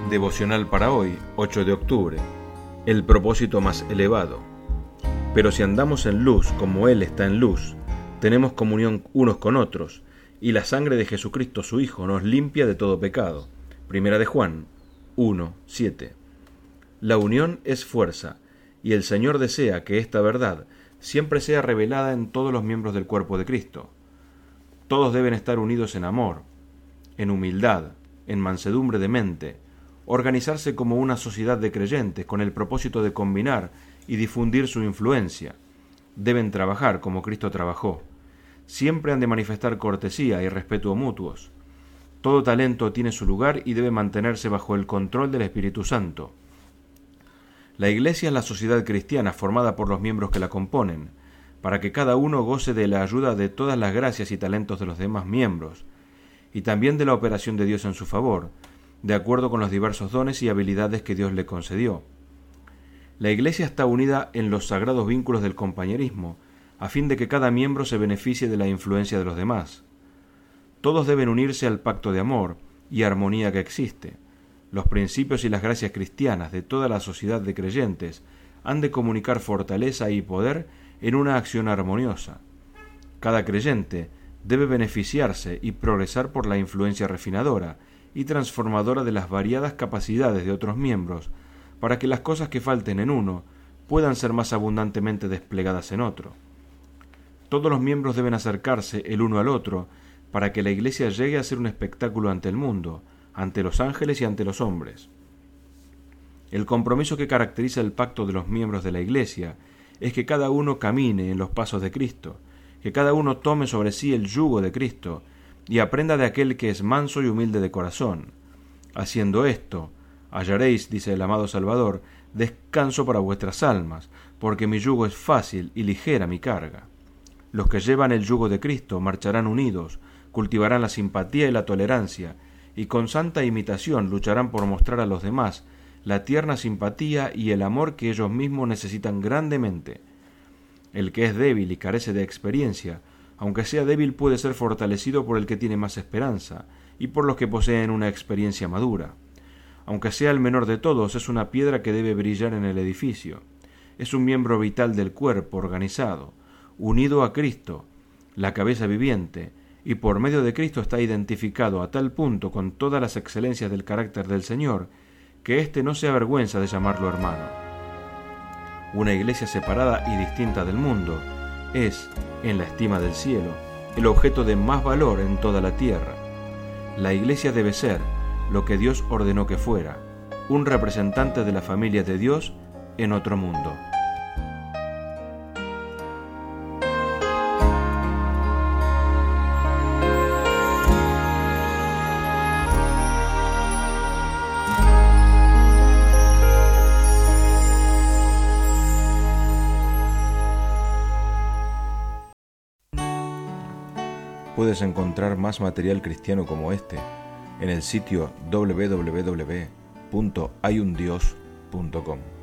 Devocional para hoy, 8 de octubre. El propósito más elevado. Pero si andamos en luz como Él está en luz, tenemos comunión unos con otros, y la sangre de Jesucristo su Hijo nos limpia de todo pecado. Primera de Juan 1:7. La unión es fuerza, y el Señor desea que esta verdad siempre sea revelada en todos los miembros del cuerpo de Cristo. Todos deben estar unidos en amor, en humildad, en mansedumbre de mente, organizarse como una sociedad de creyentes con el propósito de combinar y difundir su influencia. Deben trabajar como Cristo trabajó. Siempre han de manifestar cortesía y respeto mutuos. Todo talento tiene su lugar y debe mantenerse bajo el control del Espíritu Santo. La Iglesia es la sociedad cristiana formada por los miembros que la componen, para que cada uno goce de la ayuda de todas las gracias y talentos de los demás miembros, y también de la operación de Dios en su favor, de acuerdo con los diversos dones y habilidades que Dios le concedió. La Iglesia está unida en los sagrados vínculos del compañerismo, a fin de que cada miembro se beneficie de la influencia de los demás. Todos deben unirse al pacto de amor y armonía que existe. Los principios y las gracias cristianas de toda la sociedad de creyentes han de comunicar fortaleza y poder en una acción armoniosa. Cada creyente debe beneficiarse y progresar por la influencia refinadora y transformadora de las variadas capacidades de otros miembros, para que las cosas que falten en uno puedan ser más abundantemente desplegadas en otro. Todos los miembros deben acercarse el uno al otro para que la Iglesia llegue a ser un espectáculo ante el mundo, ante los ángeles y ante los hombres. El compromiso que caracteriza el pacto de los miembros de la Iglesia es que cada uno camine en los pasos de Cristo, que cada uno tome sobre sí el yugo de Cristo y aprenda de aquel que es manso y humilde de corazón. Haciendo esto, hallaréis, dice el amado Salvador, descanso para vuestras almas, porque mi yugo es fácil y ligera mi carga. Los que llevan el yugo de Cristo marcharán unidos, cultivarán la simpatía y la tolerancia, y con santa imitación lucharán por mostrar a los demás la tierna simpatía y el amor que ellos mismos necesitan grandemente. El que es débil y carece de experiencia, aunque sea débil, puede ser fortalecido por el que tiene más esperanza y por los que poseen una experiencia madura. Aunque sea el menor de todos, es una piedra que debe brillar en el edificio. Es un miembro vital del cuerpo organizado, unido a Cristo, la cabeza viviente, y por medio de Cristo está identificado a tal punto con todas las excelencias del carácter del Señor, que éste no se avergüenza de llamarlo hermano. Una iglesia separada y distinta del mundo es, en la estima del cielo, el objeto de más valor en toda la tierra. La iglesia debe ser lo que Dios ordenó que fuera, un representante de la familia de Dios en otro mundo. Puedes encontrar más material cristiano como este en el sitio www.hayundios.com.